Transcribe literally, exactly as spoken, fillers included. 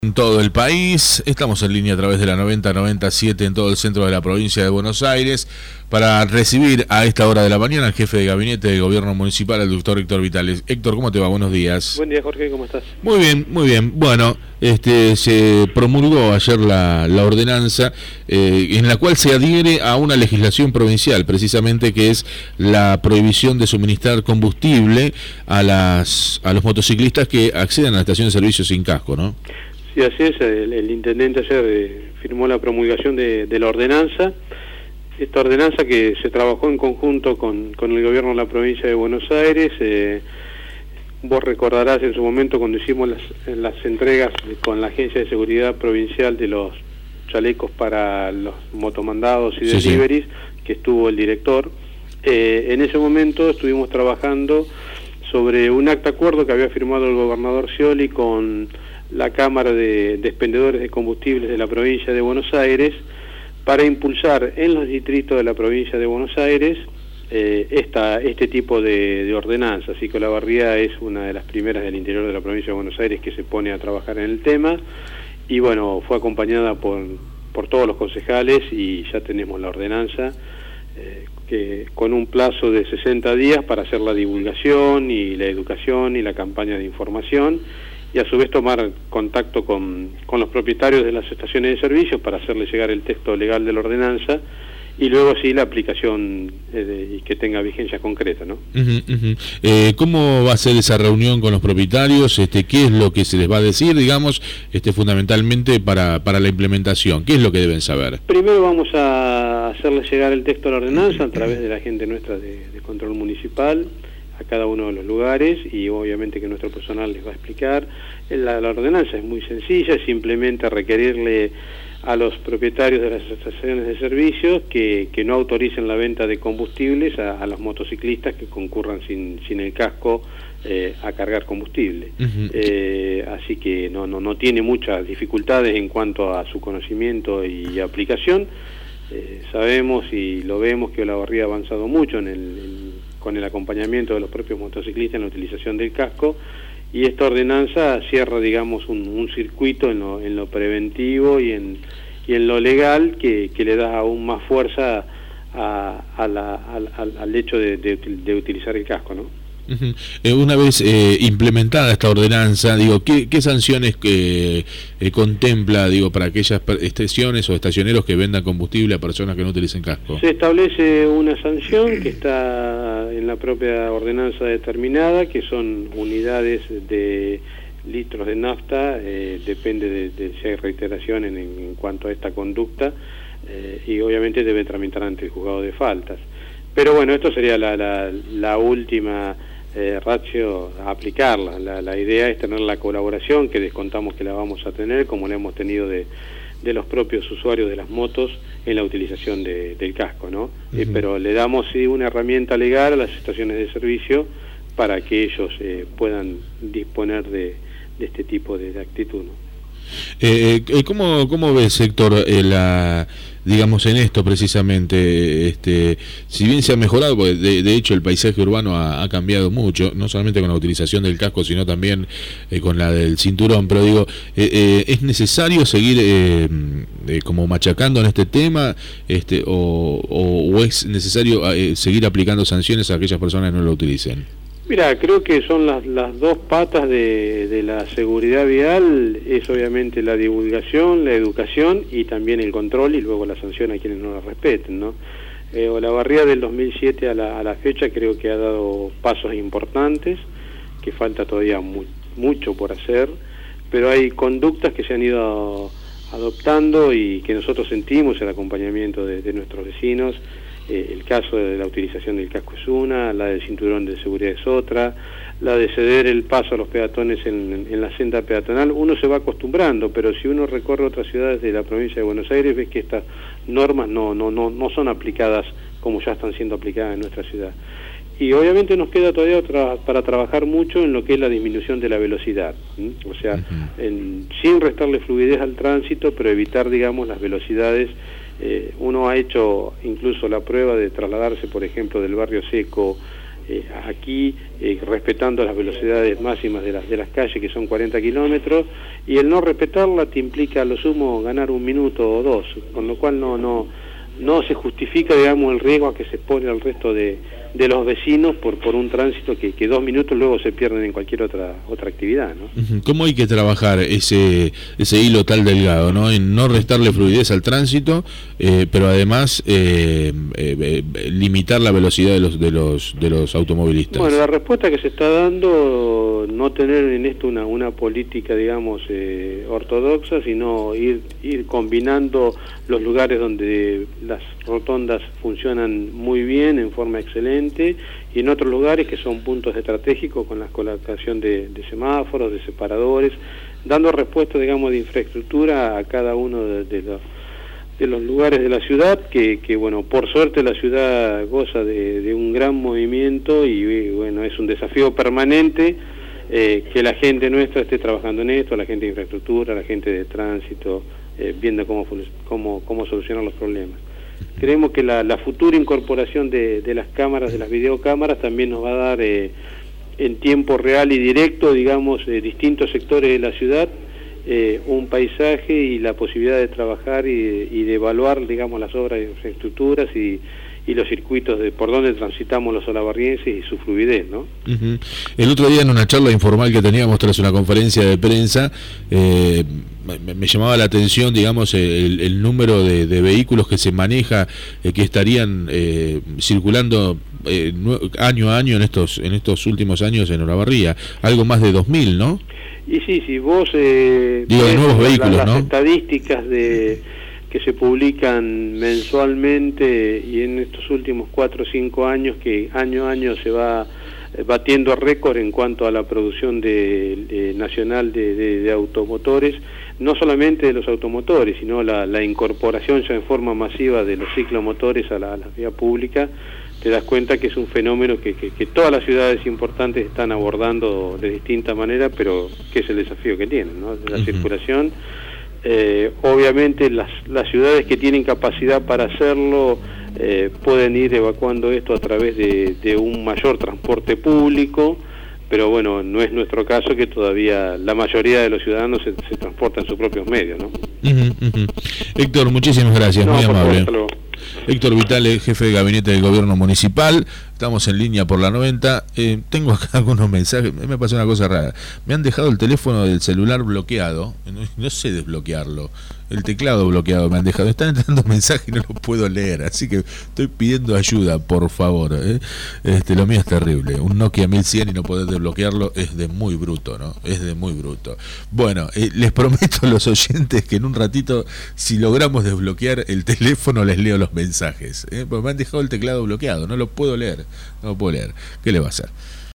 En todo el país, estamos en línea a través de la noventa noventa y siete en todo el centro de la provincia de Buenos Aires para recibir a esta hora de la mañana al jefe de gabinete de gobierno municipal, el doctor Héctor Vitales. Héctor, ¿cómo te va? Buenos días. Buen día, Jorge, ¿cómo estás? Muy bien, muy bien. Bueno, este se promulgó ayer la, la ordenanza eh, en la cual se adhiere a una legislación provincial, precisamente que es la prohibición de suministrar combustible a las a los motociclistas que accedan a la estación de servicio sin casco, ¿no? Sí, así es. El, el intendente ayer eh, firmó la promulgación de, de la ordenanza. Esta ordenanza que se trabajó en conjunto con, con el gobierno de la provincia de Buenos Aires. Eh, vos recordarás en su momento cuando hicimos las, las entregas con la Agencia de Seguridad Provincial de los chalecos para los motomandados y sí, deliveries, sí. que estuvo el director. Eh, en ese momento estuvimos trabajando sobre un acta acuerdo que había firmado el gobernador Scioli con la Cámara de, de Expendedores de Combustibles de la provincia de Buenos Aires para impulsar en los distritos de la provincia de Buenos Aires eh, esta, este tipo de, de ordenanzas. Así que Olavarría es una de las primeras del interior de la provincia de Buenos Aires que se pone a trabajar en el tema y bueno, fue acompañada por, por todos los concejales y ya tenemos la ordenanza eh, que con un plazo de sesenta días para hacer la divulgación y la educación y la campaña de información, y a su vez tomar contacto con, con los propietarios de las estaciones de servicios para hacerles llegar el texto legal de la ordenanza y luego sí la aplicación eh, de, y que tenga vigencia concreta, ¿no? Uh-huh, uh-huh. Eh, ¿Cómo va a ser esa reunión con los propietarios? Este, ¿qué es lo que se les va a decir, digamos, este, fundamentalmente para, para la implementación? ¿Qué es lo que deben saber? Primero vamos a hacerles llegar el texto de la ordenanza a través de la gente nuestra de, de control municipal a cada uno de los lugares y obviamente que nuestro personal les va a explicar. La, la ordenanza es muy sencilla, es simplemente requerirle a los propietarios de las estaciones de servicios que, que no autoricen la venta de combustibles a, a los motociclistas que concurran sin, sin el casco eh, a cargar combustible. Uh-huh. eh, así que no, no, no tiene muchas dificultades en cuanto a su conocimiento y aplicación. Eh, sabemos y lo vemos que Olavarría ha avanzado mucho en el, en, con el acompañamiento de los propios motociclistas en la utilización del casco, y esta ordenanza cierra, digamos, un, un circuito en lo, en lo preventivo y en, y en lo legal que, que le da aún más fuerza a, a la, al, al hecho de, de, de utilizar el casco, ¿no? Uh-huh. Eh, una vez eh, implementada esta ordenanza, digo, ¿qué, qué sanciones eh, eh, contempla, digo, para aquellas estaciones o estacioneros que vendan combustible a personas que no utilicen casco? Se establece una sanción que está en la propia ordenanza determinada, que son unidades de litros de nafta, eh, depende de, de si hay reiteración en, en cuanto a esta conducta, eh, y obviamente debe tramitar ante el juzgado de faltas. Pero bueno, esto sería la, la, la última eh, ratio a aplicarla. La, la idea es tener la colaboración, que descontamos que la vamos a tener, como la hemos tenido de, de los propios usuarios de las motos en la utilización de, del casco, ¿no? Uh-huh. eh, pero le damos sí una herramienta legal a las estaciones de servicio para que ellos eh, puedan disponer de, de este tipo de, de actitud, ¿no? Eh, eh, ¿cómo, ¿Cómo ves, Héctor, eh, la, digamos, en esto precisamente, este, si bien se ha mejorado, porque de, de hecho el paisaje urbano ha, ha cambiado mucho, no solamente con la utilización del casco, sino también eh, con la del cinturón, pero digo, eh, eh, ¿es necesario seguir eh, eh, como machacando en este tema, este, o, o, o es necesario eh, seguir aplicando sanciones a aquellas personas que no lo utilicen? Mira, creo que son las, las dos patas de, de la seguridad vial, es obviamente la divulgación, la educación y también el control y luego la sanción a quienes no la respeten, ¿no? Eh, Olavarría del dos mil siete a la, a la fecha creo que ha dado pasos importantes, que falta todavía mu mucho por hacer, pero hay conductas que se han ido adoptando y que nosotros sentimos el acompañamiento de, de nuestros vecinos. Eh, el caso de la utilización del casco es una, la del cinturón de seguridad es otra, la de ceder el paso a los peatones en, en la senda peatonal. Uno se va acostumbrando, pero si uno recorre otras ciudades de la provincia de Buenos Aires, ves que estas normas no, no, no, no son aplicadas como ya están siendo aplicadas en nuestra ciudad. Y obviamente nos queda todavía tra para trabajar mucho en lo que es la disminución de la velocidad, ¿sí? O sea, uh-huh. en, sin restarle fluidez al tránsito, pero evitar, digamos, las velocidades. Eh, uno ha hecho incluso la prueba de trasladarse, por ejemplo, del barrio Seco eh, aquí eh, respetando las velocidades máximas de las, de las calles, que son cuarenta kilómetros, y el no respetarla te implica a lo sumo ganar un minuto o dos, con lo cual no no no se justifica, digamos, el riesgo a que se expone al resto de, de los vecinos por por un tránsito que, que dos minutos luego se pierden en cualquier otra otra actividad, ¿no? ¿Cómo hay que trabajar ese ese hilo tal delgado, ¿no? En no restarle fluidez al tránsito, eh, pero además eh, eh, eh, limitar la velocidad de los de los de los automovilistas? Bueno, la respuesta que se está dando, no tener en esto una una política, digamos, eh, ortodoxa, sino ir ir combinando los lugares donde las rotondas funcionan muy bien, en forma excelente, y en otros lugares que son puntos estratégicos con la colocación de, de semáforos, de separadores, dando respuesta, digamos, de infraestructura a cada uno de, de los de los lugares de la ciudad, que, que bueno, por suerte la ciudad goza de, de un gran movimiento y, y bueno, es un desafío permanente eh, que la gente nuestra esté trabajando en esto, la gente de infraestructura, la gente de tránsito, eh, viendo cómo, cómo, cómo solucionar los problemas. Creemos que la, la futura incorporación de, de las cámaras, de las videocámaras, también nos va a dar eh, en tiempo real y directo, digamos, eh, distintos sectores de la ciudad, eh, un paisaje y la posibilidad de trabajar y, y de evaluar, digamos, las obras de infraestructuras y, y los circuitos de por donde transitamos los olavarrienses y su fluidez, ¿no? Uh-huh. El otro día, en una charla informal que teníamos tras una conferencia de prensa, eh, me, me llamaba la atención, digamos, el, el número de, de vehículos que se maneja, eh, que estarían eh, circulando eh, año a año en estos en estos últimos años en Olavarría, algo más de dos mil, ¿no? Y sí, si vos eh, digo, de nuevos vehículos, las, las ¿no? estadísticas de que se publican mensualmente y en estos últimos cuatro o cinco años, que año a año se va batiendo récord en cuanto a la producción de, de nacional de, de, de automotores, no solamente de los automotores, sino la, la incorporación ya en forma masiva de los ciclomotores a la, a la vía pública. Te das cuenta que es un fenómeno que, que, que todas las ciudades importantes están abordando de distinta manera, pero que es el desafío que tienen, ¿no? La uh-huh. circulación. Eh, obviamente las, las ciudades que tienen capacidad para hacerlo eh, pueden ir evacuando esto a través de, de un mayor transporte público, pero bueno, no es nuestro caso, que todavía la mayoría de los ciudadanos se, se transportan en sus propios medios, ¿no? Uh-huh, uh-huh. Héctor, muchísimas gracias, no, muy amable. Favor, Héctor Vitale, jefe de gabinete del gobierno municipal. Estamos en línea por la noventa. Eh, tengo acá algunos mensajes. Me pasó una cosa rara. Me han dejado el teléfono del celular bloqueado. No, no sé desbloquearlo. El teclado bloqueado me han dejado. Están entrando mensajes y no los puedo leer. Así que estoy pidiendo ayuda, por favor. ¿eh? Este, lo mío es terrible. Un Nokia mil cien y no poder desbloquearlo es de muy bruto, ¿no? Es de muy bruto. Bueno, eh, les prometo a los oyentes que en un ratito, si logramos desbloquear el teléfono, les leo los mensajes. ¿eh? Porque me han dejado el teclado bloqueado. No lo puedo leer. No lo puedo leer. ¿Qué le va a hacer?